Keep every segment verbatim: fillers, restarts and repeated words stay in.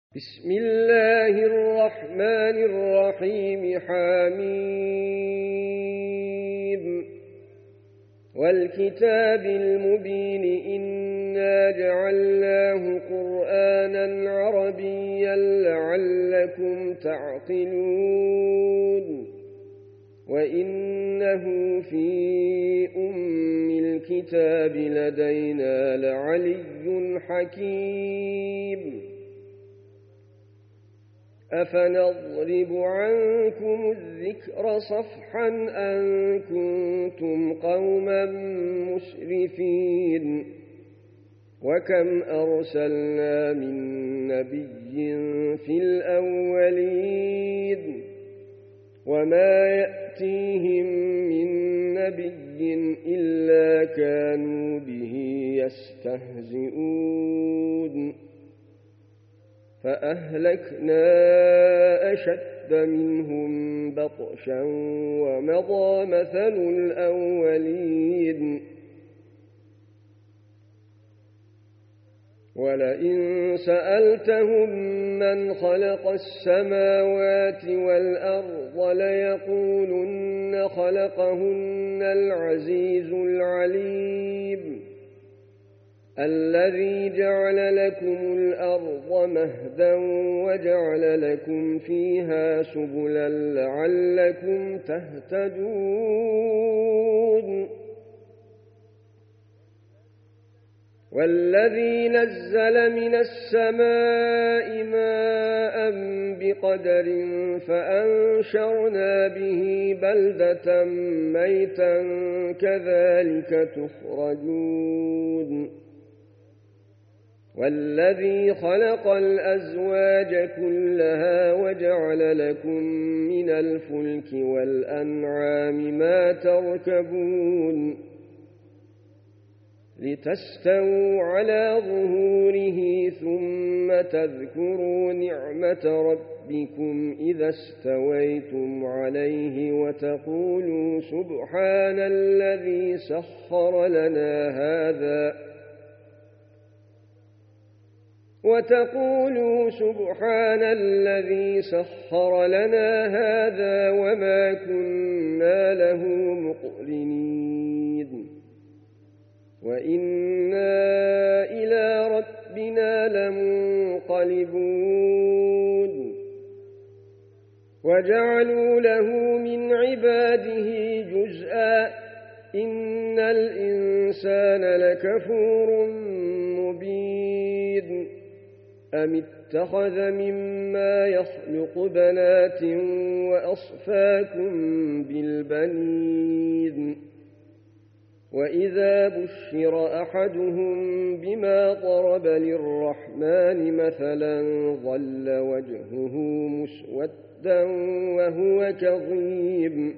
بسم الله الرحمن الرحيم. حميم والكتاب المبين إنا جعلناه قرآنا عربيا لعلكم تعقلون وإنه في أم الكتاب لدينا لعلي حكيم. أفنضرب عنكم الذكر صفحا أن كنتم قوما مسرفين وكم أرسلنا من نبي في الأولين وما يأتيهم من نبي إلا كانوا به يستهزئون فأهلكنا أشد منهم بطشا ومضى مثل الأولين ولئن سألتهم من خلق السماوات والأرض ليقولن خلقهن العزيز العليم الذي جعل لكم الأرض مهدا وجعل لكم فيها سبلا لعلكم تهتدون والذي نزل من السماء ماء بقدر فأنشرنا به بلدة ميتا كذلك تخرجون والذي خلق الأزواج كلها وجعل لكم من الفلك والأنعام ما تركبون لتستووا على ظهوره ثم تذكروا نعمة ربكم إذا استويتم عليه وتقولوا سبحان الذي سخر لنا هذا وتقولوا سبحان الذي سخر لنا هذا وما كنا له مقرنين وإنا إلى ربنا لمنقلبون وجعلوا له من عباده جزءا إن الإنسان لكفور مبين أم اتخذ مما يخلق بنات وأصفاكم بالبنين وإذا بشر أحدهم بما ضرب للرحمن مثلا ظل وجهه مسودا وهو كظيم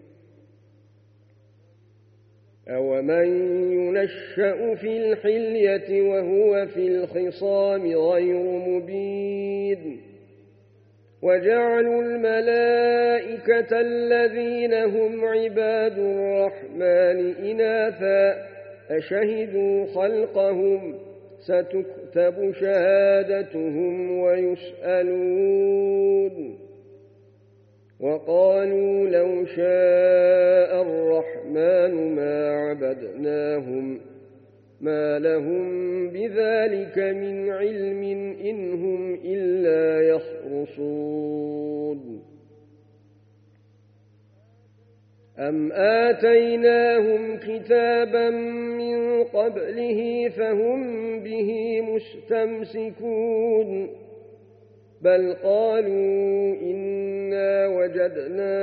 أومن ينشأ في الحلية وهو في الخصام غير مبين وجعلوا الملائكة الذين هم عباد الرحمن إناثا أشهدوا خلقهم ستكتب شهادتهم ويسألون وقالوا لو شاء الرحمن ما عبدناهم ما لهم بذلك من علم إن هم إلا يخرصون أم آتيناهم كتابا من قبله فهم به مستمسكون بل قالوا إنا وجدنا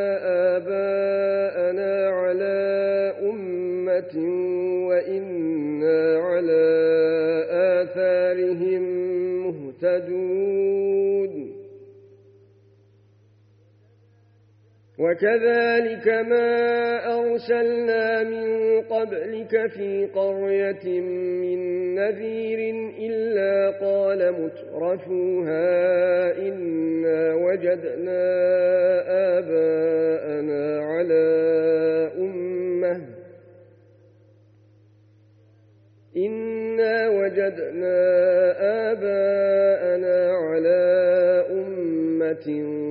آباءنا على أمة وإنا على آثارهم مهتدون وكذلك ما أرسلنا من قبلك في قرية من نذير إلا قال مترفوها إنا وجدنا آباءنا على أمة إنا وجدنا آباءنا على أمة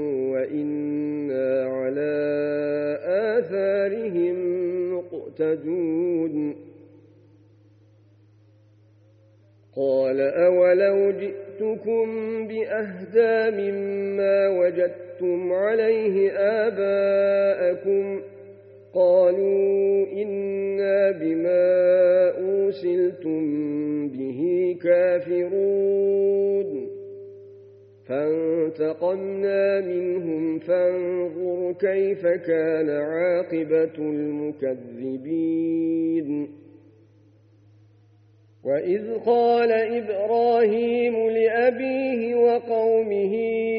وإنا على آثارهم مقتدون قال أولو جئتكم بأهدى مما وجدتم عليه آباءكم قالوا إنا بما أرسلتم به كافرون فانتقمنا منهم فانظر كيف كان عاقبة المكذبين وإذ قال إبراهيم لأبيه وقومه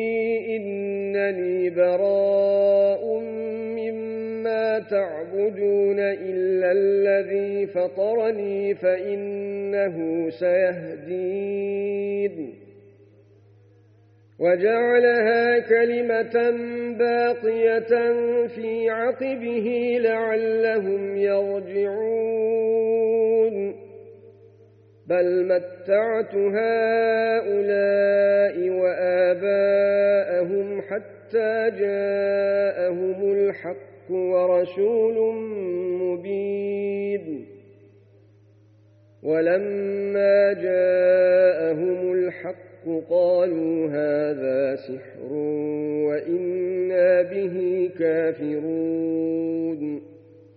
إنني براء مما تعبدون إلا الذي فطرني فإنه سيهدين وجعلها كلمة باقية في عقبه لعلهم يرجعون بل متعت هؤلاء وآباءهم حتى جاءهم الحق ورسول مبين ولما جاءهم الحق قالوا هذا سحر وإنا به كافرون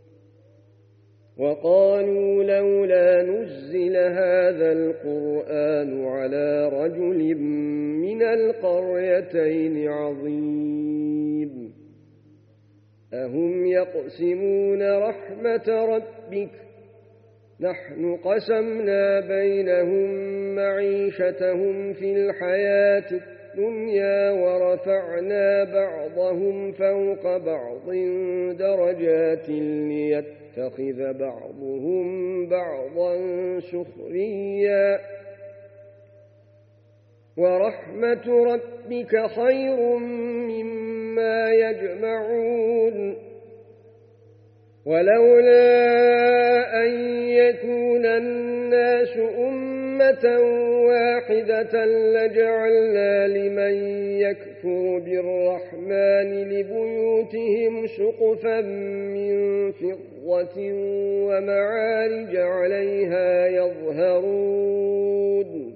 وقالوا لولا نزل هذا القرآن على رجل من القريتين عظيم أهم يقسمون رحمة ربك نحن قسمنا بينهم معيشتهم في الحياة الدنيا ورفعنا بعضهم فوق بعض درجات ليتخذ بعضهم بعضا سخريا ورحمة ربك خير مما يجمعون ولولا أن يكون الناس أمة واحدة لجعلنا لمن يكفر بالرحمن لبيوتهم سقفا من فضة ومعارج عليها يظهرون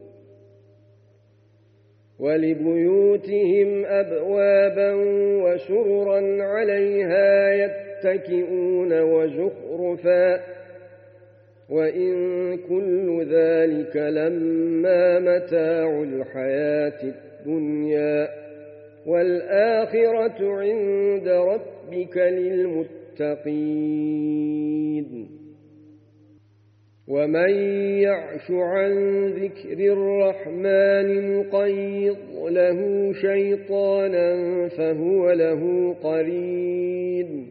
ولبيوتهم أبوابا وسررا عليها يتكئون وزخرفا وإن كل ذلك لما متاع الحياة الدنيا والآخرة عند ربك للمتقين ومن يعش عن ذكر الرحمن نقيض له شيطانا فهو له قرين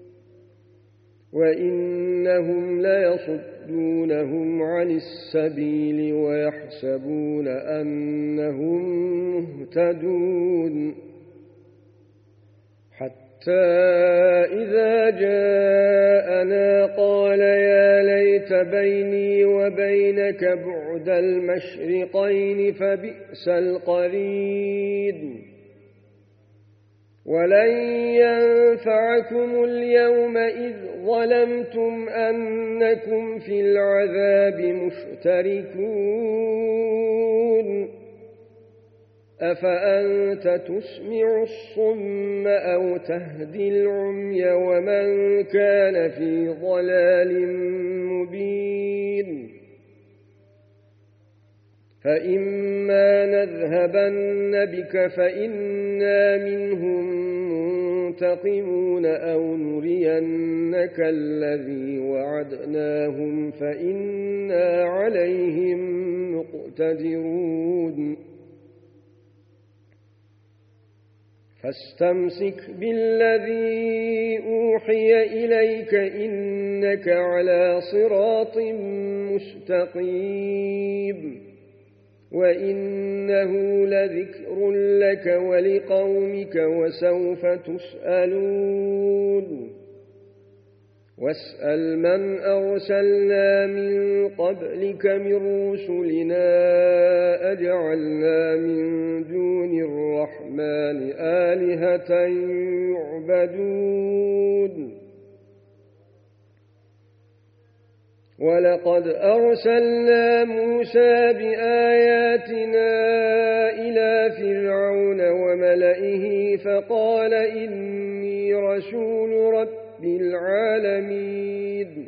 وإنهم ليصدونهم عن السبيل ويحسبون أنهم مهتدون حتى إذا جاءنا قال يا ليت بيني وبينك بعد المشرقين فبئس القرين ولن ينفعكم اليوم إذ ظلمتم أنكم في العذاب مشتركون أفأنت تسمع الصم أو تهدي العمي ومن كان في ضلال مبين فإما نذهبن بك فإنا منهم منتقمون أو نرينك الذي وعدناهم فإنا عليهم مقتدرون فاستمسك بالذي أوحي إليك إنك على صراط مستقيم وإنه لذكر لك ولقومك وسوف تسألون واسأل من أرسلنا من قبلك من رسلنا أجعلنا من دون الرحمن آلهة يعبدون ولقد أرسلنا موسى بآياتنا إلى فرعون وملئه فقال إني رسول رب العالمين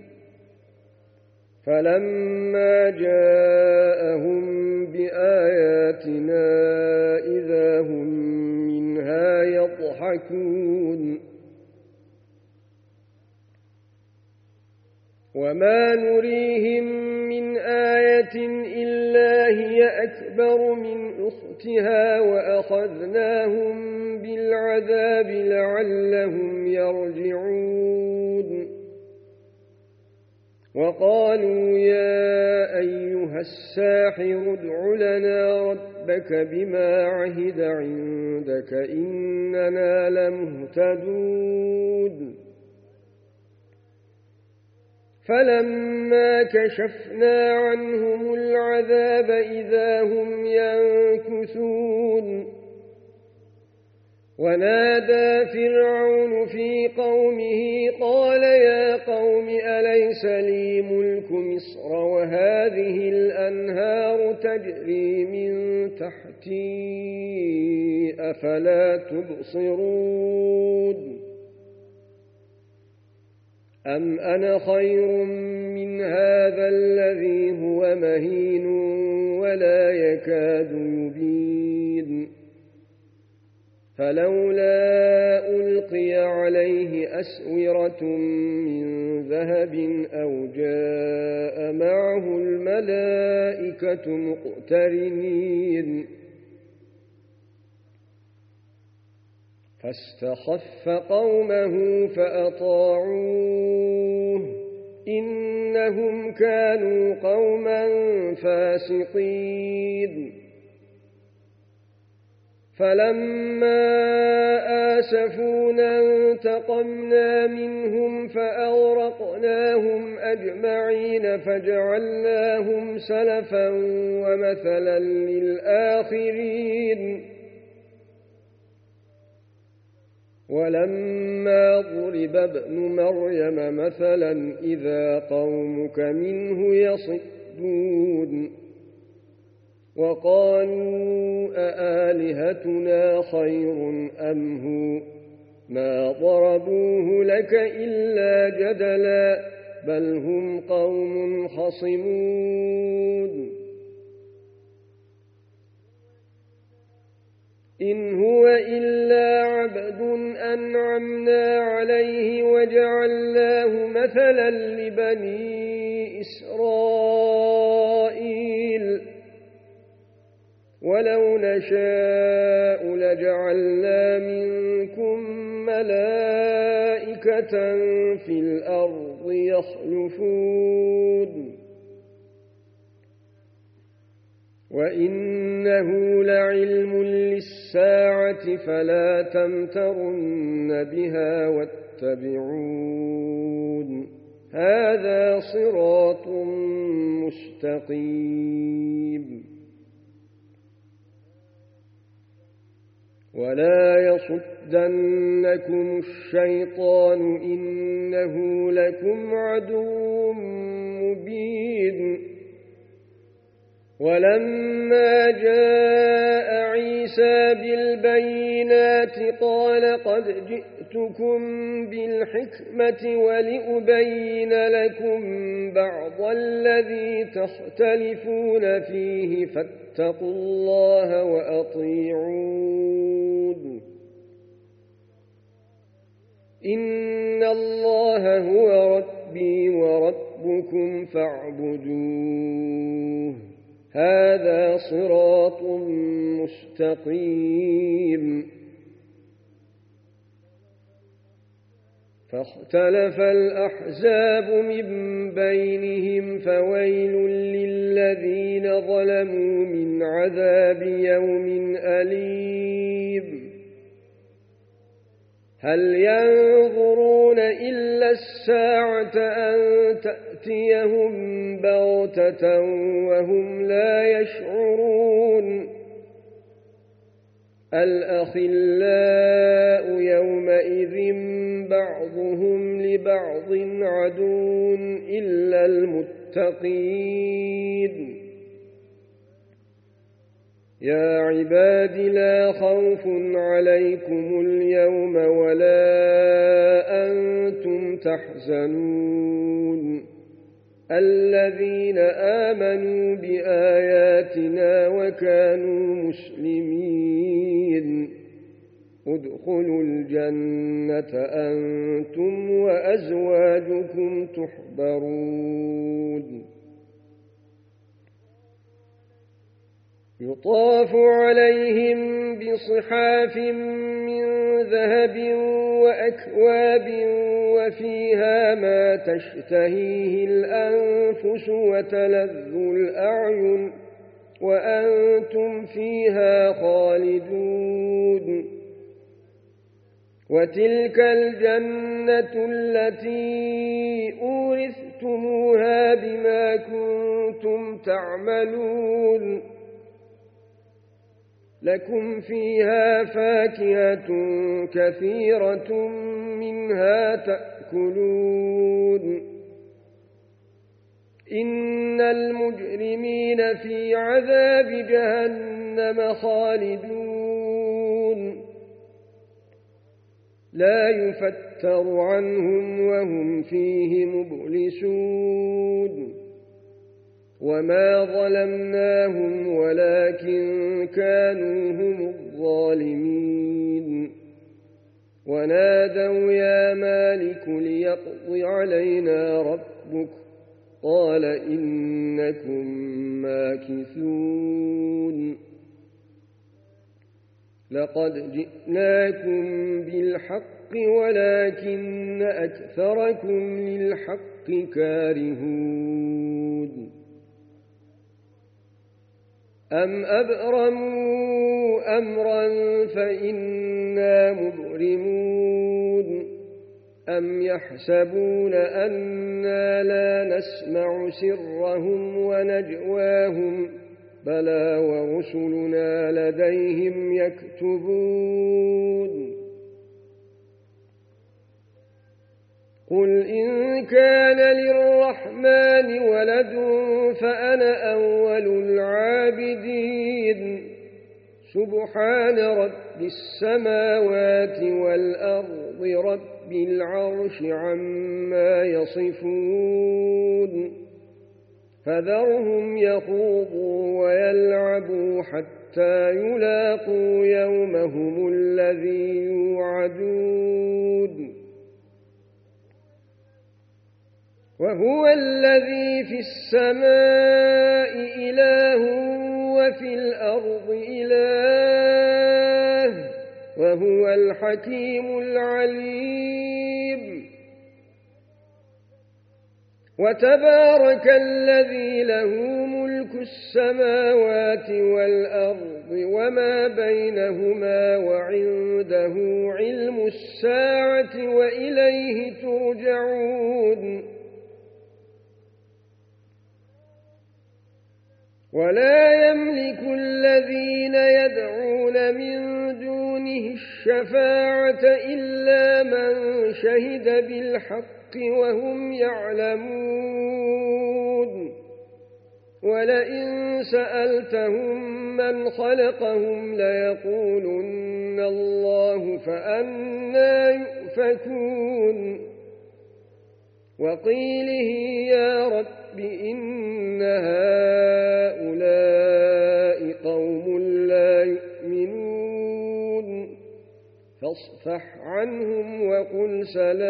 فلما جاءهم بآياتنا إذا هم منها يضحكون وما نريهم من آية إلا هي أكبر من أختها وأخذناهم بالعذاب لعلهم يرجعون وقالوا يا أيها الساحر ادع لنا ربك بما عهد عندك إننا لمهتدون فلما كشفنا عنهم العذاب إذا هم ينكثون ونادى فرعون في قومه قال يا قوم أليس لي ملك مصر وهذه الأنهار تجري من تحتي أفلا تبصرون أم أنا خير من هذا الذي هو مهين ولا يكاد يبين فلولا ألقي عليه أسورة من ذهب أو جاء معه الملائكة مقترنين فاستخف قومه فأطاعوه إنهم كانوا قوما فاسقين فلما آسفونا انتقمنا منهم فأغرقناهم أجمعين فجعلناهم سلفا ومثلا للآخرين ولما ضرب ابن مريم مثلا إذا قومك منه يصدون وقالوا أآلهتنا خير أم هو ما ضربوه لك إلا جدلا بل هم قوم خصمون إن هو إلا عبد أنعمنا عليه وجعلناه مثلا لبني إسرائيل ولو نشاء لجعلنا منكم ملائكة في الأرض يخلفون وإنه لعلم للساعة فلا تمترن بها واتبعون هذا صراط مستقيم ولا يصدنكم الشيطان إنه لكم عدو مبين ولما جاء عيسى بالبينات قال قد جئتكم بالحكمة ولأبين لكم بعض الذي تختلفون فيه فاتقوا الله وأطيعون إن الله هو ربي وربكم فاعبدوه هذا صراط مستقيم فاختلف الأحزاب من بينهم فويل للذين ظلموا من عذاب يوم أليم هل ينظرون إلا الساعة أن تأتيهم بغتة وهم لا يشعرون الأخلاء يومئذ بعضهم لبعض عدو إلا المتقين يا عباد لا خوف عليكم اليوم ولا أنتم تحزنون الذين آمنوا بآياتنا وكانوا مسلمين ادخلوا الجنة أنتم وأزواجكم تحبرون يطاف عليهم بصحاف من ذهب وأكواب وفيها ما تشتهيه الأنفس وتلذ الأعين وأنتم فيها خالدون وتلك الجنة التي أورثتموها بما كنتم تعملون لكم فيها فاكهة كثيرة منها تأكلون إن المجرمين في عذاب جهنم خالدون لا يفتر عنهم وهم فيه مبلسون وما ظلمناهم ولكن كانوا هم الظالمين ونادوا يا مالك ليقض علينا ربك قال إنكم ماكثون لقد جئناكم بالحق ولكن أكثركم للحق كارهون أم أبرموا أمرا فإنا مبرمون أم يحسبون أنا لا نسمع سرهم ونجواهم بلى ورسلنا لديهم يكتبون قل إن كان للرحمن ولد فأنا أول العابدين سبحان رب السماوات والأرض رب العرش عما يصفون فذرهم يخوضوا ويلعبوا حتى يلاقوا يومهم الذي يوعدون وهو الذي في السماء إله وفي الأرض إله وهو الحكيم العليم وتبارك الذي له ملك السماوات والأرض وما بينهما وعنده علم الساعة وإليه ترجعون ولا يملك الذين يدعون من دونه الشفاعة إلا من شهد بالحق وهم يعلمون ولئن سألتهم من خلقهم ليقولن الله فأنى يؤفكون وقيله يا رب إن هؤلاء قوم لا يؤمنون فاصفح عنهم وقل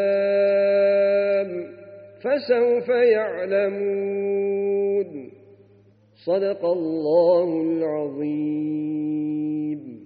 سلام فسوف يعلمون صدق الله العظيم.